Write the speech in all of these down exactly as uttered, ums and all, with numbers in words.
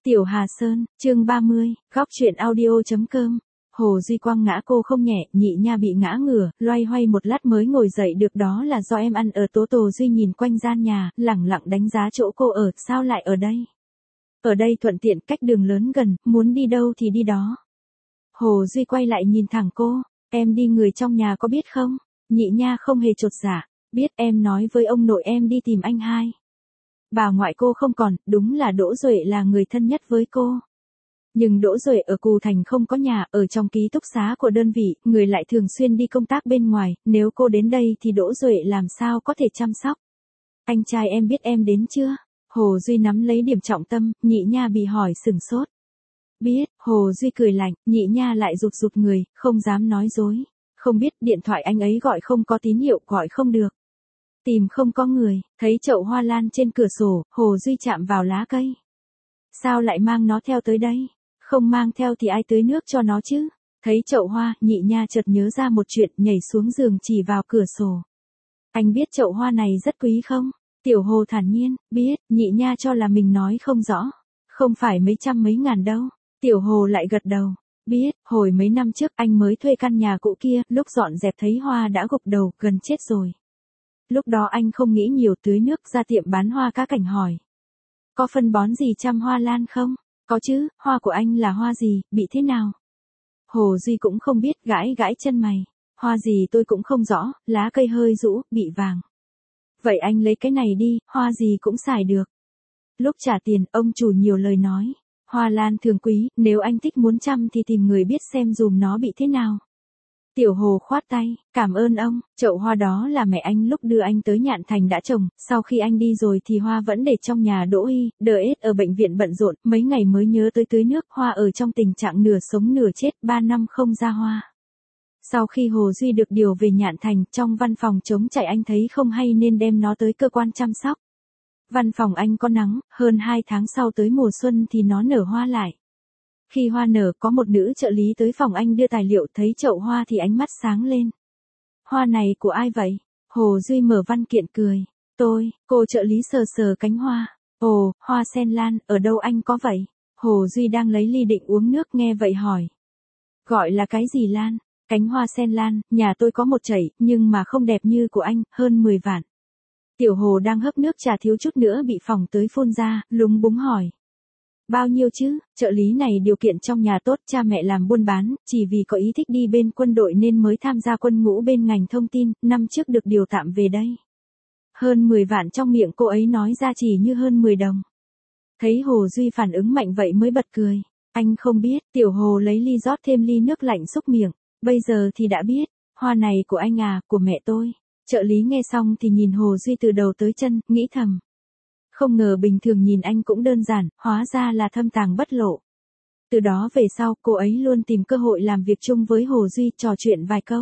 Tiểu Hà Sơn, chương ba mươi, góc truyện audio.com. Hồ Duy Quang ngã cô không nhẹ, Nhị Nha bị ngã ngửa, loay hoay một lát mới ngồi dậy được, đó là do em ăn ở. Tố Tố Duy nhìn quanh gian nhà, lẳng lặng đánh giá chỗ cô ở, sao lại ở đây? Ở đây thuận tiện, cách đường lớn gần, muốn đi đâu thì đi đó. Hồ Duy quay lại nhìn thẳng cô, em đi, người trong nhà có biết không? Nhị Nha không hề chột dạ, biết, em nói với ông nội em đi tìm anh hai. Bà ngoại cô không còn, đúng là Đỗ Duệ là người thân nhất với cô. Nhưng Đỗ Duệ ở Cù Thành không có nhà, ở trong ký túc xá của đơn vị, người lại thường xuyên đi công tác bên ngoài, nếu cô đến đây thì Đỗ Duệ làm sao có thể chăm sóc. Anh trai em biết em đến chưa? Hồ Duy nắm lấy điểm trọng tâm, Nhị Nha bị hỏi sừng sốt. Biết, Hồ Duy cười lạnh, Nhị Nha lại rụt rụt người, không dám nói dối. Không biết, điện thoại anh ấy gọi không có tín hiệu, gọi không được. Tìm không có người, thấy chậu hoa lan trên cửa sổ, Hồ Duy chạm vào lá cây. Sao lại mang nó theo tới đây? Không mang theo thì ai tưới nước cho nó chứ? Thấy chậu hoa, Nhị Nha chợt nhớ ra một chuyện, nhảy xuống giường chỉ vào cửa sổ. Anh biết chậu hoa này rất quý không? Tiểu Hồ thản nhiên, biết. Nhị Nha cho là mình nói không rõ. Không phải mấy trăm mấy ngàn đâu. Tiểu Hồ lại gật đầu. Biết, hồi mấy năm trước anh mới thuê căn nhà cũ kia, lúc dọn dẹp thấy hoa đã gục đầu, gần chết rồi. Lúc đó anh không nghĩ nhiều, tưới nước, ra tiệm bán hoa cá cảnh hỏi. Có phân bón gì chăm hoa lan không? Có chứ, hoa của anh là hoa gì, bị thế nào? Hồ Duy cũng không biết, gãi gãi chân mày. Hoa gì tôi cũng không rõ, lá cây hơi rũ, bị vàng. Vậy anh lấy cái này đi, hoa gì cũng xài được. Lúc trả tiền, ông chủ nhiều lời nói. Hoa lan thường quý, nếu anh thích muốn chăm thì tìm người biết xem dùm nó bị thế nào. Tiểu Hồ khoát tay, cảm ơn ông, chậu hoa đó là mẹ anh lúc đưa anh tới Nhạn Thành đã trồng, sau khi anh đi rồi thì hoa vẫn để trong nhà Đỗ Y, đợi ết ở bệnh viện bận rộn, mấy ngày mới nhớ tới tưới nước, hoa ở trong tình trạng nửa sống nửa chết, ba năm không ra hoa. Sau khi Hồ Duy được điều về Nhạn Thành, trong văn phòng trống trải anh thấy không hay nên đem nó tới cơ quan chăm sóc. Văn phòng anh có nắng, hơn hai tháng sau tới mùa xuân thì nó nở hoa lại. Khi hoa nở, có một nữ trợ lý tới phòng anh đưa tài liệu, thấy chậu hoa thì ánh mắt sáng lên. Hoa này của ai vậy? Hồ Duy mở văn kiện cười. Tôi, cô trợ lý sờ sờ cánh hoa. Ồ, hoa sen lan, ở đâu anh có vậy? Hồ Duy đang lấy ly định uống nước nghe vậy hỏi. Gọi là cái gì lan? Cánh hoa sen lan, nhà tôi có một chảy, nhưng mà không đẹp như của anh, hơn mười vạn. Tiểu Hồ đang hấp nước trà thiếu chút nữa bị phỏng tới phun ra, lúng búng hỏi. Bao nhiêu chứ? Trợ lý này điều kiện trong nhà tốt, cha mẹ làm buôn bán, chỉ vì có ý thích đi bên quân đội nên mới tham gia quân ngũ bên ngành thông tin, năm trước được điều tạm về đây. Hơn mười vạn trong miệng cô ấy nói ra chỉ như hơn mười đồng. Thấy Hồ Duy phản ứng mạnh vậy mới bật cười. Anh không biết, Tiểu Hồ lấy ly rót thêm ly nước lạnh xúc miệng. Bây giờ thì đã biết, hoa này của anh à, của mẹ tôi. Trợ lý nghe xong thì nhìn Hồ Duy từ đầu tới chân, nghĩ thầm. Không ngờ bình thường nhìn anh cũng đơn giản, hóa ra là thâm tàng bất lộ. Từ đó về sau, cô ấy luôn tìm cơ hội làm việc chung với Hồ Duy, trò chuyện vài câu.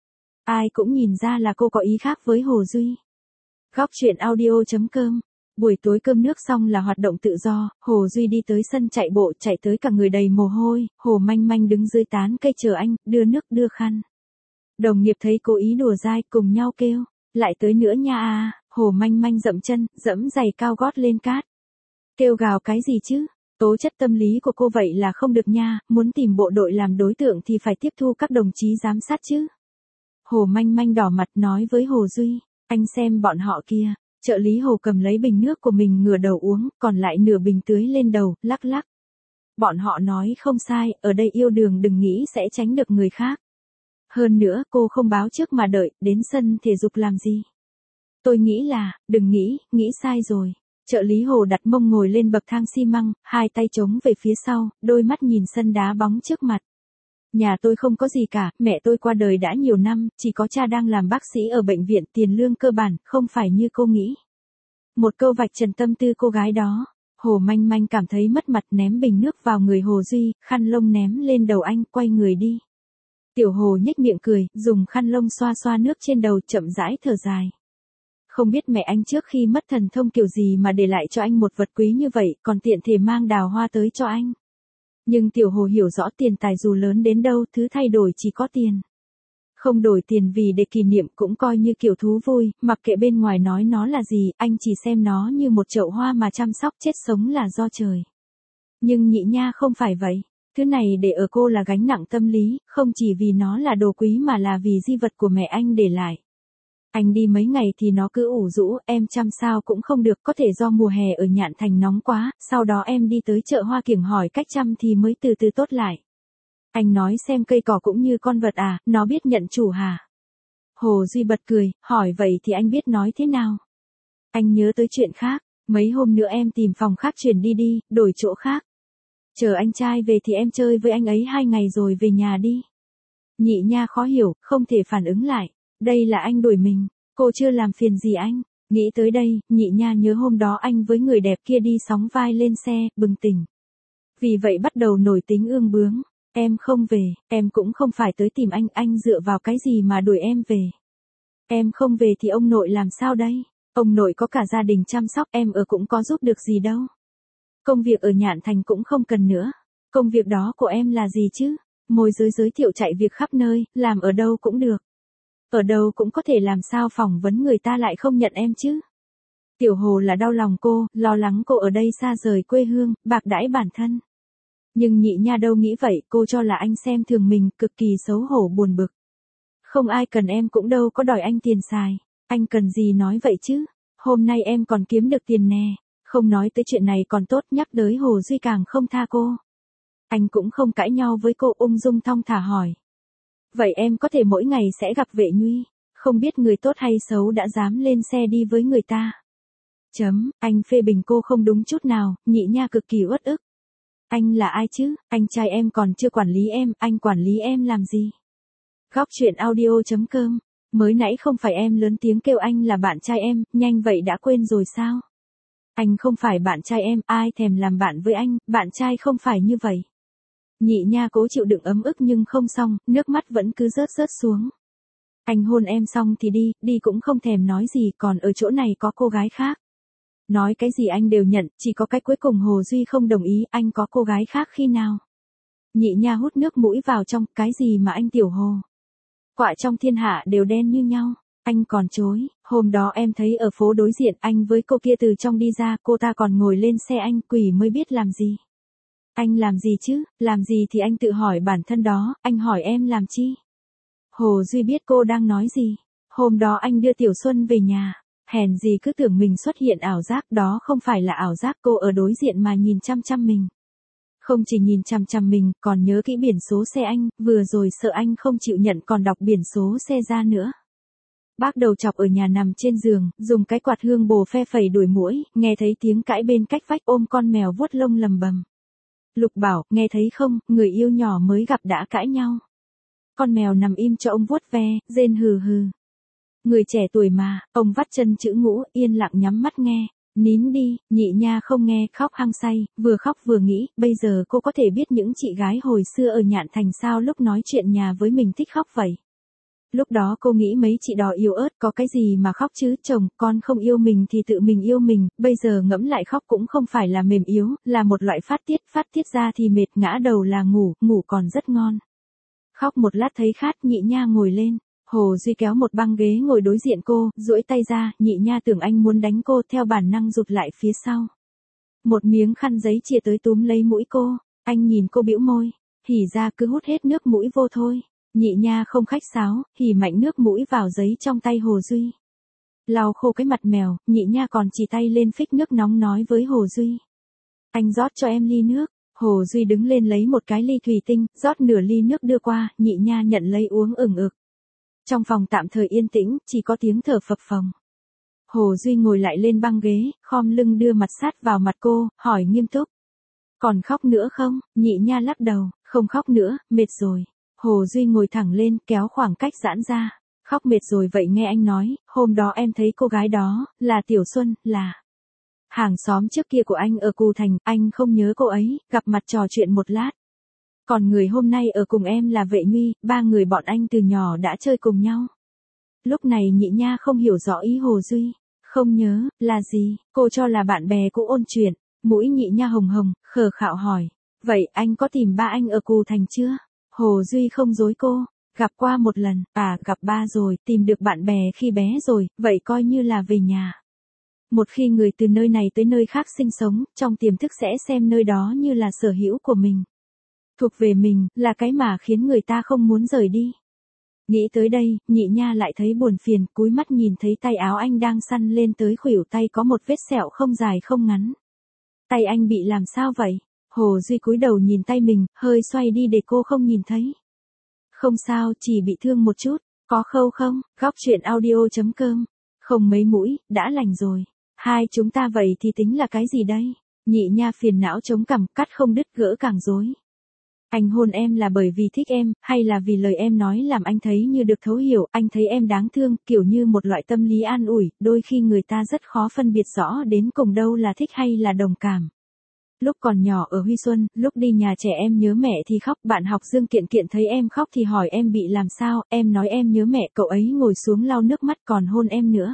Ai cũng nhìn ra là cô có ý khác với Hồ Duy. Góc truyện audio.com. Buổi tối cơm nước xong là hoạt động tự do, Hồ Duy đi tới sân chạy bộ, chạy tới cả người đầy mồ hôi, Hồ Manh Manh đứng dưới tán cây chờ anh, đưa nước đưa khăn. Đồng nghiệp thấy cố ý đùa dai, cùng nhau kêu, lại tới nữa nha à. Hồ Manh Manh dậm chân, dẫm giày cao gót lên cát. Kêu gào cái gì chứ? Tố chất tâm lý của cô vậy là không được nha, muốn tìm bộ đội làm đối tượng thì phải tiếp thu các đồng chí giám sát chứ. Hồ Manh Manh đỏ mặt nói với Hồ Duy, anh xem bọn họ kia. Trợ lý Hồ cầm lấy bình nước của mình ngửa đầu uống, còn lại nửa bình tưới lên đầu, lắc lắc. Bọn họ nói không sai, ở đây yêu đương đừng nghĩ sẽ tránh được người khác. Hơn nữa, cô không báo trước mà đợi, đến sân thể dục làm gì? Tôi nghĩ là, đừng nghĩ, nghĩ sai rồi. Trợ lý Hồ đặt mông ngồi lên bậc thang xi măng, hai tay chống về phía sau, đôi mắt nhìn sân đá bóng trước mặt. Nhà tôi không có gì cả, mẹ tôi qua đời đã nhiều năm, chỉ có cha đang làm bác sĩ ở bệnh viện, tiền lương cơ bản, không phải như cô nghĩ. Một câu vạch trần tâm tư cô gái đó. Hồ Manh Manh cảm thấy mất mặt, ném bình nước vào người Hồ Duy, khăn lông ném lên đầu anh, quay người đi. Tiểu Hồ nhếch miệng cười, dùng khăn lông xoa xoa nước trên đầu, chậm rãi thở dài. Không biết mẹ anh trước khi mất thần thông kiểu gì mà để lại cho anh một vật quý như vậy, còn tiện thể mang đào hoa tới cho anh. Nhưng Tiểu Hồ hiểu rõ tiền tài dù lớn đến đâu, thứ thay đổi chỉ có tiền. Không đổi tiền vì để kỷ niệm cũng coi như kiểu thú vui, mặc kệ bên ngoài nói nó là gì, anh chỉ xem nó như một chậu hoa mà chăm sóc, chết sống là do trời. Nhưng nhị nha không phải vậy. Thứ này để ở cô là gánh nặng tâm lý, không chỉ vì nó là đồ quý mà là vì di vật của mẹ anh để lại. Anh đi mấy ngày thì nó cứ ủ rũ, em chăm sao cũng không được, có thể do mùa hè ở Nhạn Thành nóng quá, sau đó em đi tới chợ Hoa Kiểng hỏi cách chăm thì mới từ từ tốt lại. Anh nói xem cây cỏ cũng như con vật à, nó biết nhận chủ hả? Hồ Duy bật cười, hỏi vậy thì anh biết nói thế nào? Anh nhớ tới chuyện khác, mấy hôm nữa em tìm phòng khác chuyển đi đi, đổi chỗ khác. Chờ anh trai về thì em chơi với anh ấy hai ngày rồi về nhà đi. Nhị nha khó hiểu, không thể phản ứng lại. Đây là anh đuổi mình, cô chưa làm phiền gì anh. Nghĩ tới đây, nhị nha nhớ hôm đó anh với người đẹp kia đi sóng vai lên xe, bừng tỉnh. Vì vậy bắt đầu nổi tính ương bướng. Em không về, em cũng không phải tới tìm anh, anh dựa vào cái gì mà đuổi em về. Em không về thì ông nội làm sao đây? Ông nội có cả gia đình chăm sóc, em ở cũng có giúp được gì đâu. Công việc ở Nhạn Thành cũng không cần nữa. Công việc đó của em là gì chứ? Môi giới giới thiệu chạy việc khắp nơi, làm ở đâu cũng được. Ở đâu cũng có thể làm sao phỏng vấn người ta lại không nhận em chứ. Tiểu Hồ là đau lòng cô, lo lắng cô ở đây xa rời quê hương, bạc đãi bản thân. Nhưng nhị nha đâu nghĩ vậy, cô cho là anh xem thường mình, cực kỳ xấu hổ buồn bực. Không ai cần em cũng đâu có đòi anh tiền xài. Anh cần gì nói vậy chứ? Hôm nay em còn kiếm được tiền nè. Không nói tới chuyện này còn tốt, nhắc tới Hồ Duy càng không tha cô. Anh cũng không cãi nhau với cô, ung dung thong thả hỏi. Vậy em có thể mỗi ngày sẽ gặp Vệ Nhuy, không biết người tốt hay xấu đã dám lên xe đi với người ta. Chấm, anh phê bình cô không đúng chút nào, nhị nha cực kỳ uất ức. Anh là ai chứ, anh trai em còn chưa quản lý em, anh quản lý em làm gì? Góc chuyện audio.com, mới nãy không phải em lớn tiếng kêu anh là bạn trai em, nhanh vậy đã quên rồi sao? Anh không phải bạn trai em, ai thèm làm bạn với anh, bạn trai không phải như vậy. Nhị nha cố chịu đựng ấm ức nhưng không xong, nước mắt vẫn cứ rớt rớt xuống. Anh hôn em xong thì đi, đi cũng không thèm nói gì, còn ở chỗ này có cô gái khác. Nói cái gì anh đều nhận, chỉ có cái cuối cùng Hồ Duy không đồng ý, anh có cô gái khác khi nào? Nhị nha hút nước mũi vào trong, cái gì mà anh Tiểu Hồ? Quạ trong thiên hạ đều đen như nhau, anh còn chối, hôm đó em thấy ở phố đối diện anh với cô kia từ trong đi ra, cô ta còn ngồi lên xe anh, quỷ mới biết làm gì. Anh làm gì chứ, làm gì thì anh tự hỏi bản thân đó, anh hỏi em làm chi? Hồ Duy biết cô đang nói gì. Hôm đó anh đưa Tiểu Xuân về nhà, hèn gì cứ tưởng mình xuất hiện ảo giác, đó không phải là ảo giác, cô ở đối diện mà nhìn chăm chăm mình. Không chỉ nhìn chăm chăm mình, còn nhớ kỹ biển số xe anh, vừa rồi sợ anh không chịu nhận còn đọc biển số xe ra nữa. Bác đầu chọc ở nhà nằm trên giường, dùng cái quạt hương bồ phe phẩy đuổi muỗi, nghe thấy tiếng cãi bên cách vách, ôm con mèo vuốt lông lầm bầm. Lục bảo, nghe thấy không, người yêu nhỏ mới gặp đã cãi nhau. Con mèo nằm im cho ông vuốt ve, rên hừ hừ. Người trẻ tuổi mà, ông vắt chân chữ ngũ, yên lặng nhắm mắt nghe. Nín đi, nhị nha không nghe, khóc hăng say, vừa khóc vừa nghĩ, bây giờ cô có thể biết những chị gái hồi xưa ở Nhạn Thành sao lúc nói chuyện nhà với mình thích khóc vậy. Lúc đó cô nghĩ mấy chị đò yếu ớt có cái gì mà khóc chứ, chồng, con không yêu mình thì tự mình yêu mình, bây giờ ngẫm lại khóc cũng không phải là mềm yếu, là một loại phát tiết, phát tiết ra thì mệt, ngã đầu là ngủ, ngủ còn rất ngon. Khóc một lát thấy khát, nhị nha ngồi lên. Hồ Duy kéo một băng ghế ngồi đối diện cô, duỗi tay ra, nhị nha tưởng anh muốn đánh cô, theo bản năng rụt lại phía sau. Một miếng khăn giấy chia tới túm lấy mũi cô, anh nhìn cô bĩu môi, hỉ ra cứ hút hết nước mũi vô thôi. Nhị nha không khách sáo, hỉ mạnh nước mũi vào giấy trong tay Hồ Duy. Lau khô cái mặt mèo, nhị nha còn chỉ tay lên phích nước nóng nói với Hồ Duy. Anh rót cho em ly nước. Hồ Duy đứng lên lấy một cái ly thủy tinh, rót nửa ly nước đưa qua, nhị nha nhận lấy uống ửng ực. Trong phòng tạm thời yên tĩnh, chỉ có tiếng thở phập phồng. Hồ Duy ngồi lại lên băng ghế, khom lưng đưa mặt sát vào mặt cô, hỏi nghiêm túc. Còn khóc nữa không? Nhị nha lắc đầu, không khóc nữa, mệt rồi. Hồ Duy ngồi thẳng lên, kéo khoảng cách giãn ra. Khóc mệt rồi vậy nghe anh nói, hôm đó em thấy cô gái đó, là Tiểu Xuân, là hàng xóm trước kia của anh ở Cù Thành, anh không nhớ cô ấy, gặp mặt trò chuyện một lát. Còn người hôm nay ở cùng em là Vệ Nhuy, ba người bọn anh từ nhỏ đã chơi cùng nhau. Lúc này nhị nha không hiểu rõ ý Hồ Duy. Không nhớ, là gì, cô cho là bạn bè cũ ôn chuyện. Mũi nhị nha hồng hồng, khờ khạo hỏi. Vậy anh có tìm ba anh ở Cù Thành chưa? Hồ Duy không dối cô. Gặp qua một lần, à gặp ba rồi, tìm được bạn bè khi bé rồi, vậy coi như là về nhà. Một khi người từ nơi này tới nơi khác sinh sống, trong tiềm thức sẽ xem nơi đó như là sở hữu của mình. Thuộc về mình, là cái mà khiến người ta không muốn rời đi. Nghĩ tới đây, Nhị Nha lại thấy buồn phiền, cúi mắt nhìn thấy tay áo anh đang săn lên tới khuỷu tay có một vết sẹo không dài không ngắn. Tay anh bị làm sao vậy? Hồ Duy cúi đầu nhìn tay mình, hơi xoay đi để cô không nhìn thấy. Không sao, chỉ bị thương một chút, có khâu không? Góc truyện audio chấm com. Không mấy mũi, đã lành rồi. Hai chúng ta vậy thì tính là cái gì đây? Nhị Nha phiền não chống cằm, cắt không đứt gỡ càng rối. Anh hôn em là bởi vì thích em, hay là vì lời em nói làm anh thấy như được thấu hiểu, anh thấy em đáng thương, kiểu như một loại tâm lý an ủi, đôi khi người ta rất khó phân biệt rõ đến cùng đâu là thích hay là đồng cảm. Lúc còn nhỏ ở Huy Xuân, lúc đi nhà trẻ em nhớ mẹ thì khóc, bạn học Dương Kiện Kiện thấy em khóc thì hỏi em bị làm sao, em nói em nhớ mẹ, cậu ấy ngồi xuống lau nước mắt còn hôn em nữa.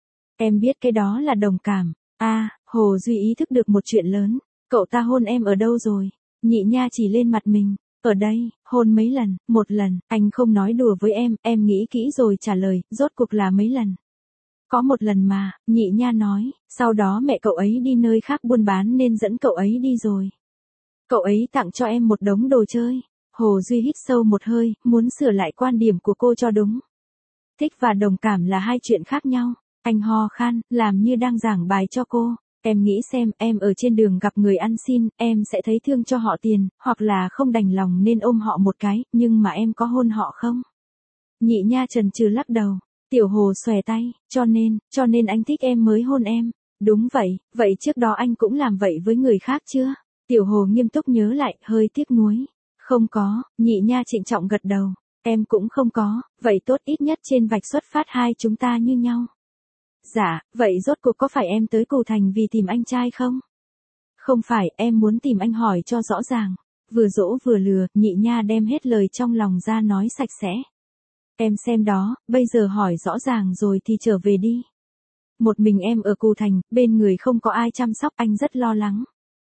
Em biết cái đó là đồng cảm. À, Hồ Duy ý thức được một chuyện lớn, cậu ta hôn em ở đâu rồi? Nhị Nha chỉ lên mặt mình, ở đây, hôn mấy lần, một lần, anh không nói đùa với em, em nghĩ kỹ rồi trả lời, rốt cuộc là mấy lần. Có một lần mà, Nhị Nha nói, sau đó mẹ cậu ấy đi nơi khác buôn bán nên dẫn cậu ấy đi rồi. Cậu ấy tặng cho em một đống đồ chơi. Hồ Duy hít sâu một hơi, muốn sửa lại quan điểm của cô cho đúng. Thích và đồng cảm là hai chuyện khác nhau. Anh ho khan, làm như đang giảng bài cho cô. Em nghĩ xem, em ở trên đường gặp người ăn xin, em sẽ thấy thương cho họ tiền, hoặc là không đành lòng nên ôm họ một cái, nhưng mà em có hôn họ không? Nhị Nha chần chừ lắc đầu. Tiểu Hồ xòe tay, cho nên, cho nên anh thích em mới hôn em. Đúng vậy, vậy trước đó anh cũng làm vậy với người khác chưa? Tiểu Hồ nghiêm túc nhớ lại, hơi tiếc nuối. Không có, Nhị Nha trịnh trọng gật đầu. Em cũng không có, vậy tốt, ít nhất trên vạch xuất phát hai chúng ta như nhau. Dạ, vậy rốt cuộc có phải em tới Cù Thành vì tìm anh trai không? Không phải, em muốn tìm anh hỏi cho rõ ràng. Vừa dỗ vừa lừa, Nhị Nha đem hết lời trong lòng ra nói sạch sẽ. Em xem đó, bây giờ hỏi rõ ràng rồi thì trở về đi. Một mình em ở Cù Thành, bên người không có ai chăm sóc, anh rất lo lắng.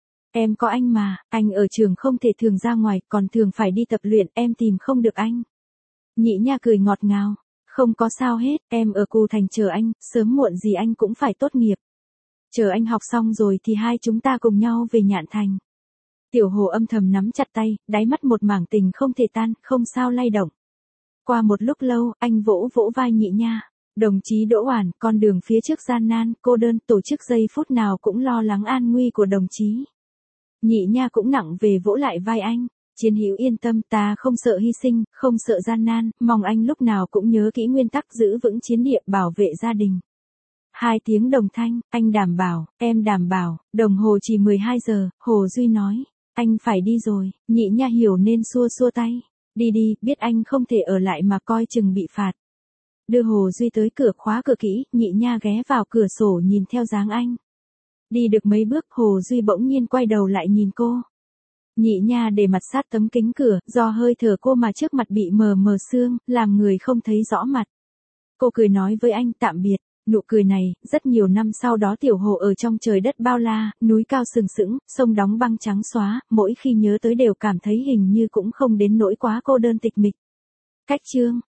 Em có anh mà, anh ở trường không thể thường ra ngoài, còn thường phải đi tập luyện, em tìm không được anh. Nhị Nha cười ngọt ngào. Không có sao hết, em ở Cù Thành chờ anh, sớm muộn gì anh cũng phải tốt nghiệp. Chờ anh học xong rồi thì hai chúng ta cùng nhau về Nhạn Thành. Tiểu Hồ âm thầm nắm chặt tay, đáy mắt một mảng tình không thể tan, không sao lay động. Qua một lúc lâu, anh vỗ vỗ vai Nhị Nha. Đồng chí Đỗ Oản, con đường phía trước gian nan, cô đơn, tổ chức giây phút nào cũng lo lắng an nguy của đồng chí. Nhị Nha cũng nặng về vỗ lại vai anh. Chiến hữu yên tâm, ta không sợ hy sinh, không sợ gian nan, mong anh lúc nào cũng nhớ kỹ nguyên tắc giữ vững chiến địa, bảo vệ gia đình. Hai tiếng đồng thanh, anh đảm bảo, em đảm bảo, đồng hồ chỉ mười hai giờ, Hồ Duy nói, anh phải đi rồi. Nhị Nha hiểu nên xua xua tay. Đi đi, biết anh không thể ở lại mà coi chừng bị phạt. Đưa Hồ Duy tới cửa, khóa cửa kỹ, Nhị Nha ghé vào cửa sổ nhìn theo dáng anh. Đi được mấy bước, Hồ Duy bỗng nhiên quay đầu lại nhìn cô. Nhị Nha để mặt sát tấm kính cửa, do hơi thở cô mà trước mặt bị mờ mờ sương, làm người không thấy rõ mặt. Cô cười nói với anh tạm biệt. Nụ cười này, rất nhiều năm sau đó Tiểu Hồ ở trong trời đất bao la, núi cao sừng sững, sông đóng băng trắng xóa, mỗi khi nhớ tới đều cảm thấy hình như cũng không đến nỗi quá cô đơn tịch mịch. Cách chương